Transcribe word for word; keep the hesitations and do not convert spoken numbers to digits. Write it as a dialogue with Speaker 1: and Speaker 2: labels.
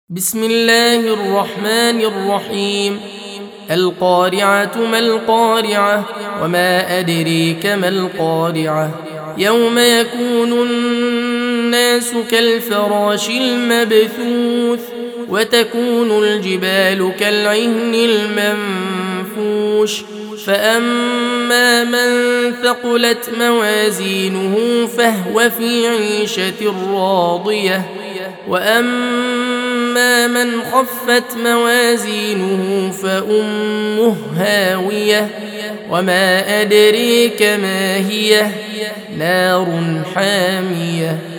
Speaker 1: بسم الله الرحمن الرحيم. القارعة ما القارعة وما أدريك ما القارعة يوم يكون الناس كالفراش المبثوث وتكون الجبال كالعهن المنفوش فأما من ثقلت موازينه فهو في عيشة راضية وأما من خفت موازينه فأمه هاوية وما أدريك ما هي نار حامية